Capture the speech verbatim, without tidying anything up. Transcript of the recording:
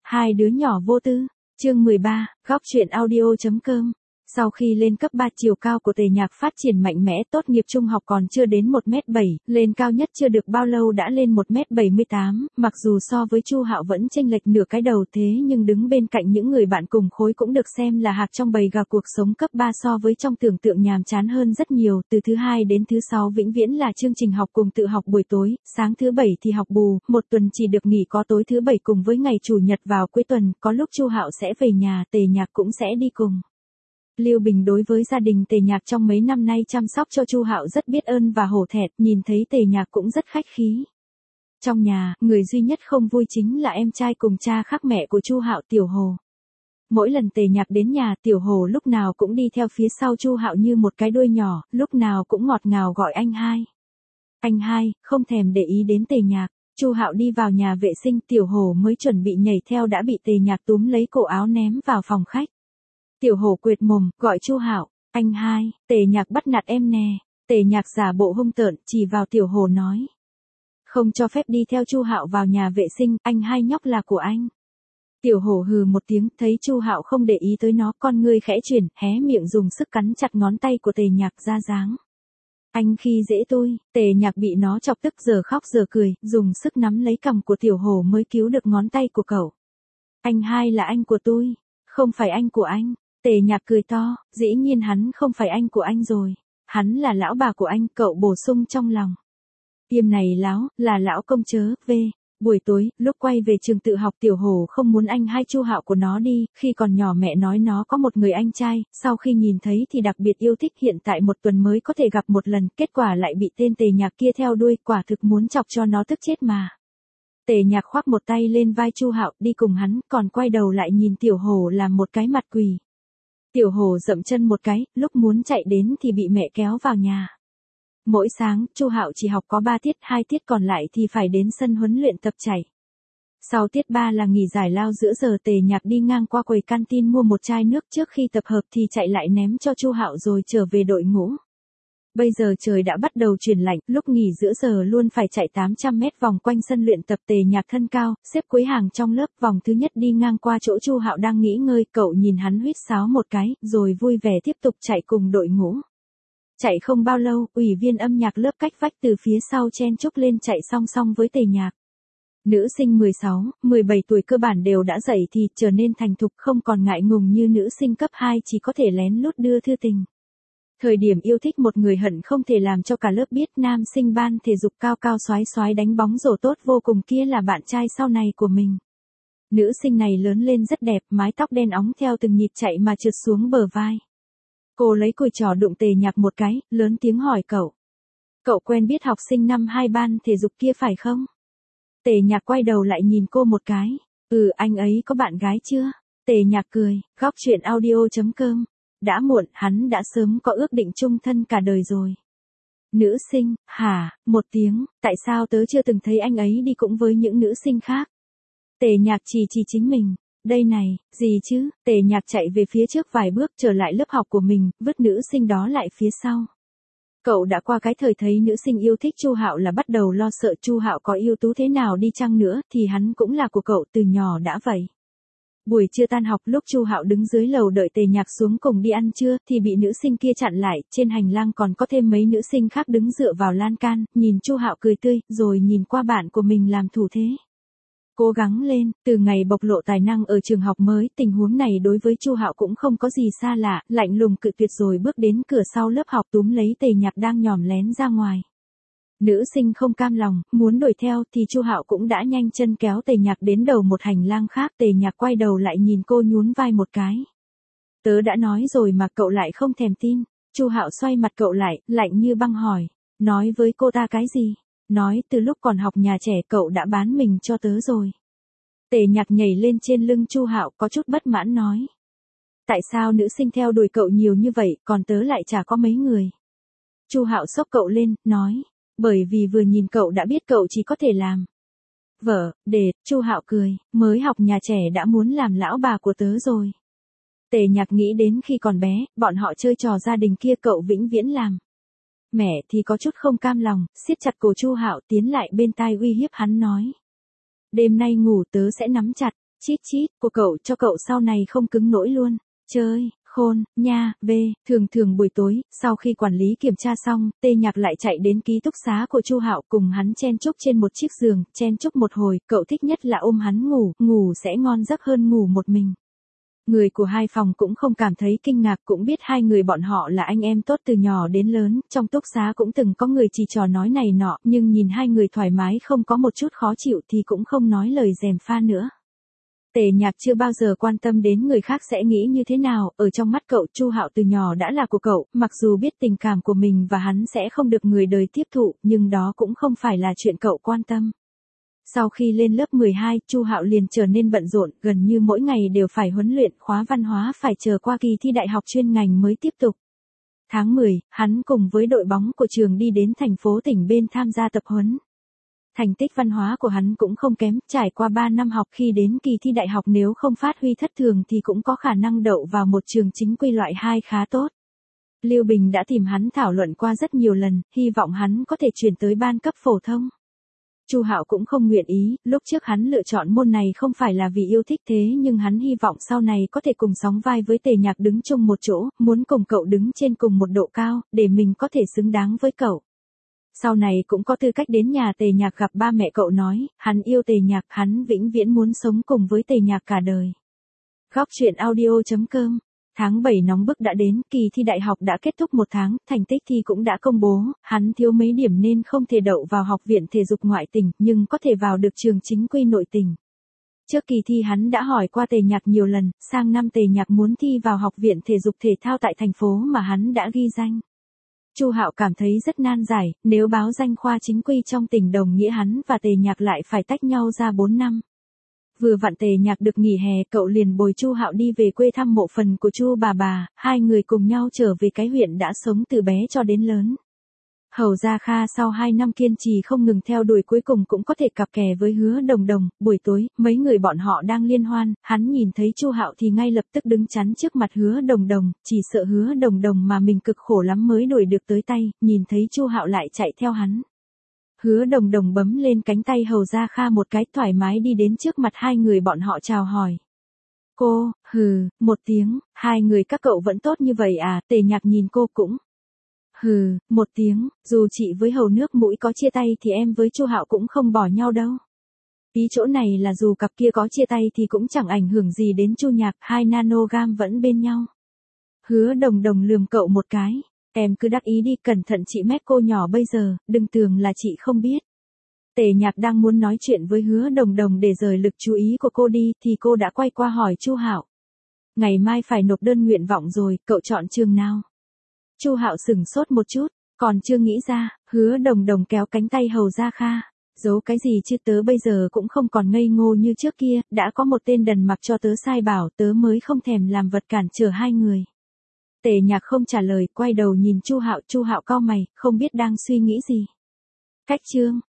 Hai đứa nhỏ vô tư, chương mười ba, góc truyện audio chấm com. Sau khi lên cấp ba, chiều cao của Tề Nhạc phát triển mạnh mẽ, tốt nghiệp trung học còn chưa đến một mét bảy, lên cao nhất chưa được bao lâu đã lên một mét bảy mươi tám, mặc dù so với Chu Hạo vẫn chênh lệch nửa cái đầu, thế nhưng đứng bên cạnh những người bạn cùng khối cũng được xem là hạc trong bầy gà. Cuộc sống cấp ba so với trong tưởng tượng nhàm chán hơn rất nhiều, từ thứ hai đến thứ sáu vĩnh viễn là chương trình học cùng tự học buổi tối, sáng thứ bảy thì học bù, một tuần chỉ được nghỉ có tối thứ bảy cùng với ngày chủ nhật vào cuối tuần, có lúc Chu Hạo sẽ về nhà, Tề Nhạc cũng sẽ đi cùng. Lưu Bình đối với gia đình Tề Nhạc trong mấy năm nay chăm sóc cho Chu Hạo rất biết ơn và hổ thẹn, nhìn thấy Tề Nhạc cũng rất khách khí. Trong nhà, người duy nhất không vui chính là em trai cùng cha khác mẹ của Chu Hạo, Tiểu Hồ. Mỗi lần Tề Nhạc đến nhà, Tiểu Hồ lúc nào cũng đi theo phía sau Chu Hạo như một cái đuôi nhỏ, lúc nào cũng ngọt ngào gọi anh hai. Anh hai, không thèm để ý đến Tề Nhạc. Chu Hạo đi vào nhà vệ sinh, Tiểu Hồ mới chuẩn bị nhảy theo đã bị Tề Nhạc túm lấy cổ áo ném vào phòng khách. Tiểu Hồ quệt mồm, gọi Chu Hạo, anh hai, Tề Nhạc bắt nạt em nè. Tề Nhạc giả bộ hung tợn, chỉ vào Tiểu Hồ nói. Không cho phép đi theo Chu Hạo vào nhà vệ sinh, anh hai nhóc là của anh. Tiểu Hồ hừ một tiếng, thấy Chu Hạo không để ý tới nó, con ngươi khẽ chuyển, hé miệng dùng sức cắn chặt ngón tay của Tề Nhạc ra dáng. Anh khi dễ tôi, Tề Nhạc bị nó chọc tức giờ khóc giờ cười, dùng sức nắm lấy cằm của Tiểu Hồ mới cứu được ngón tay của cậu. Anh hai là anh của tôi, không phải anh của anh. Tề Nhạc cười to, dĩ nhiên hắn không phải anh của anh rồi, hắn là lão bà của anh, cậu bổ sung trong lòng. Tiêm này láo, là lão công chớ, về. Buổi tối, lúc quay về trường tự học, Tiểu Hồ không muốn anh hai Chu Hạo của nó đi, khi còn nhỏ mẹ nói nó có một người anh trai, sau khi nhìn thấy thì đặc biệt yêu thích, hiện tại một tuần mới có thể gặp một lần, kết quả lại bị tên Tề Nhạc kia theo đuôi, quả thực muốn chọc cho nó tức chết mà. Tề Nhạc khoác một tay lên vai Chu Hạo, đi cùng hắn, còn quay đầu lại nhìn Tiểu Hồ làm một cái mặt quỳ. Tiểu Hồ dậm chân một cái, lúc muốn chạy đến thì bị mẹ kéo vào nhà. Mỗi sáng, Chu Hạo chỉ học có ba tiết, hai tiết còn lại thì phải đến sân huấn luyện tập chạy. Sau tiết ba là nghỉ giải lao giữa giờ, Tề Nhạc đi ngang qua quầy canteen mua một chai nước, trước khi tập hợp thì chạy lại ném cho Chu Hạo rồi trở về đội ngũ. Bây giờ trời đã bắt đầu chuyển lạnh, lúc nghỉ giữa giờ luôn phải chạy tám trăm mét vòng quanh sân luyện tập. Tề Nhạc thân cao, xếp cuối hàng trong lớp, vòng thứ nhất đi ngang qua chỗ Chu Hạo đang nghỉ ngơi, cậu nhìn hắn huýt sáo một cái, rồi vui vẻ tiếp tục chạy cùng đội ngũ. Chạy không bao lâu, ủy viên âm nhạc lớp cách vách từ phía sau chen chúc lên chạy song song với Tề Nhạc. Nữ sinh mười sáu, mười bảy tuổi cơ bản đều đã dậy thì trở nên thành thục, không còn ngại ngùng như nữ sinh cấp hai chỉ có thể lén lút đưa thư tình. Thời điểm yêu thích một người hận không thể làm cho cả lớp biết, nam sinh ban thể dục cao cao xoái xoái đánh bóng rổ tốt vô cùng kia là bạn trai sau này của mình. Nữ sinh này lớn lên rất đẹp, mái tóc đen óng theo từng nhịp chạy mà trượt xuống bờ vai. Cô lấy cùi trò đụng Tề Nhạc một cái, lớn tiếng hỏi cậu. Cậu quen biết học sinh năm hai ban thể dục kia phải không? Tề Nhạc quay đầu lại nhìn cô một cái. Ừ, anh ấy có bạn gái chưa? Tề Nhạc cười, góc truyện audio chấm com. Đã muộn, hắn đã sớm có ước định chung thân cả đời rồi. Nữ sinh, hả, một tiếng, tại sao tớ chưa từng thấy anh ấy đi cũng với những nữ sinh khác? Tề Nhạc chỉ chỉ chính mình. Đây này, gì chứ? Tề Nhạc chạy về phía trước vài bước, trở lại lớp học của mình, vứt nữ sinh đó lại phía sau. Cậu đã qua cái thời thấy nữ sinh yêu thích Chu Hạo là bắt đầu lo sợ. Chu Hạo có ưu tú thế nào đi chăng nữa thì hắn cũng là của cậu từ nhỏ đã vậy. Buổi trưa tan học, lúc Chu Hạo đứng dưới lầu đợi Tề Nhạc xuống cùng đi ăn trưa thì bị nữ sinh kia chặn lại, trên hành lang còn có thêm mấy nữ sinh khác đứng dựa vào lan can, nhìn Chu Hạo cười tươi, rồi nhìn qua bạn của mình làm thủ thế. Cố gắng lên, từ ngày bộc lộ tài năng ở trường học mới, tình huống này đối với Chu Hạo cũng không có gì xa lạ, lạnh lùng cự tuyệt rồi bước đến cửa sau lớp học túm lấy Tề Nhạc đang nhòm lén ra ngoài. Nữ sinh không cam lòng, muốn đuổi theo thì Chu Hạo cũng đã nhanh chân kéo Tề Nhạc đến đầu một hành lang khác. Tề Nhạc quay đầu lại nhìn cô nhún vai một cái. Tớ đã nói rồi mà cậu lại không thèm tin. Chu Hạo xoay mặt cậu lại, lạnh như băng hỏi. Nói với cô ta cái gì? Nói từ lúc còn học nhà trẻ cậu đã bán mình cho tớ rồi. Tề Nhạc nhảy lên trên lưng Chu Hạo, có chút bất mãn nói. Tại sao nữ sinh theo đuổi cậu nhiều như vậy, còn tớ lại chả có mấy người? Chu Hạo xốc cậu lên, nói. Bởi vì vừa nhìn cậu đã biết cậu chỉ có thể làm vợ, để. Chu Hạo cười, mới học nhà trẻ đã muốn làm lão bà của tớ rồi. Tề Nhạc nghĩ đến khi còn bé, bọn họ chơi trò gia đình kia cậu vĩnh viễn làm mẹ thì có chút không cam lòng, siết chặt cổ Chu Hạo tiến lại bên tai uy hiếp hắn nói. Đêm nay ngủ tớ sẽ nắm chặt, Chít chít, của cậu cho cậu sau này không cứng nỗi luôn. Chơi, khôn, nha, về, thường thường buổi tối, sau khi quản lý kiểm tra xong, Tề Nhạc lại chạy đến ký túc xá của Chu Hạo cùng hắn chen chúc trên một chiếc giường, chen chúc một hồi, cậu thích nhất là ôm hắn ngủ, ngủ sẽ ngon giấc hơn ngủ một mình. Người của hai phòng cũng không cảm thấy kinh ngạc, cũng biết hai người bọn họ là anh em tốt từ nhỏ đến lớn, trong túc xá cũng từng có người chỉ trò nói này nọ, nhưng nhìn hai người thoải mái không có một chút khó chịu thì cũng không nói lời gièm pha nữa. Tề Nhạc chưa bao giờ quan tâm đến người khác sẽ nghĩ như thế nào, ở trong mắt cậu Chu Hạo từ nhỏ đã là của cậu, mặc dù biết tình cảm của mình và hắn sẽ không được người đời tiếp thụ, nhưng đó cũng không phải là chuyện cậu quan tâm. Sau khi lên lớp mười hai, Chu Hạo liền trở nên bận rộn, gần như mỗi ngày đều phải huấn luyện, khóa văn hóa phải chờ qua kỳ thi đại học chuyên ngành mới tiếp tục. Tháng mười, hắn cùng với đội bóng của trường đi đến thành phố tỉnh bên tham gia tập huấn. Thành tích văn hóa của hắn cũng không kém, trải qua ba năm học khi đến kỳ thi đại học nếu không phát huy thất thường thì cũng có khả năng đậu vào một trường chính quy loại hai khá tốt. Lưu Bình đã tìm hắn thảo luận qua rất nhiều lần, hy vọng hắn có thể chuyển tới ban cấp phổ thông. Chu Hạo cũng không nguyện ý, lúc trước hắn lựa chọn môn này không phải là vì yêu thích thế nhưng hắn hy vọng sau này có thể cùng sóng vai với Tề Nhạc đứng chung một chỗ, muốn cùng cậu đứng trên cùng một độ cao, để mình có thể xứng đáng với cậu. Sau này cũng có tư cách đến nhà Tề Nhạc gặp ba mẹ cậu nói, hắn yêu Tề Nhạc, hắn vĩnh viễn muốn sống cùng với Tề Nhạc cả đời. Góc truyện audio chấm com. Tháng bảy nóng bức đã đến, kỳ thi đại học đã kết thúc một tháng, thành tích thi cũng đã công bố, hắn thiếu mấy điểm nên không thể đậu vào học viện thể dục ngoại tỉnh, nhưng có thể vào được trường chính quy nội tỉnh. Trước kỳ thi hắn đã hỏi qua Tề Nhạc nhiều lần, sang năm Tề Nhạc muốn thi vào học viện thể dục thể thao tại thành phố mà hắn đã ghi danh. Chu Hạo cảm thấy rất nan giải, nếu báo danh khoa chính quy trong tỉnh đồng nghĩa hắn và Tề Nhạc lại phải tách nhau ra bốn năm. Vừa vặn Tề Nhạc được nghỉ hè, cậu liền bồi Chu Hạo đi về quê thăm mộ phần của Chu bà bà, hai người cùng nhau trở về cái huyện đã sống từ bé cho đến lớn. Hầu Gia Kha sau hai năm kiên trì không ngừng theo đuổi cuối cùng cũng có thể cặp kè với Hứa Đồng Đồng, buổi tối, mấy người bọn họ đang liên hoan, hắn nhìn thấy Chu Hạo thì ngay lập tức đứng chắn trước mặt Hứa Đồng Đồng, chỉ sợ Hứa Đồng Đồng mà mình cực khổ lắm mới đuổi được tới tay, nhìn thấy Chu Hạo lại chạy theo hắn. Hứa Đồng Đồng bấm lên cánh tay Hầu Gia Kha một cái, thoải mái đi đến trước mặt hai người bọn họ chào hỏi. Cô, hừ, một tiếng, hai người các cậu vẫn tốt như vậy à, Tề Nhạc nhìn cô cũng. Hừ, một tiếng, dù chị với Hầu nước mũi có chia tay thì em với Chu Hạo cũng không bỏ nhau đâu. Ý chỗ này là dù cặp kia có chia tay thì cũng chẳng ảnh hưởng gì đến Chu Nhạc, hai nanogam vẫn bên nhau. Hứa Đồng Đồng lườm cậu một cái, em cứ đắc ý đi, cẩn thận chị mét cô nhỏ bây giờ, đừng tưởng là chị không biết. Tề Nhạc đang muốn nói chuyện với Hứa Đồng Đồng để rời lực chú ý của cô đi thì cô đã quay qua hỏi Chu Hạo. Ngày mai phải nộp đơn nguyện vọng rồi, cậu chọn trường nào? Chu Hạo sửng sốt một chút, còn chưa nghĩ ra, Hứa Đồng Đồng kéo cánh tay Hầu Gia Kha. Giấu cái gì chứ, tớ bây giờ cũng không còn ngây ngô như trước kia, đã có một tên đần mặc cho tớ sai bảo, tớ mới không thèm làm vật cản trở hai người. Tề Nhạc không trả lời, quay đầu nhìn Chu Hạo, Chu Hạo cau mày, không biết đang suy nghĩ gì. Cách chương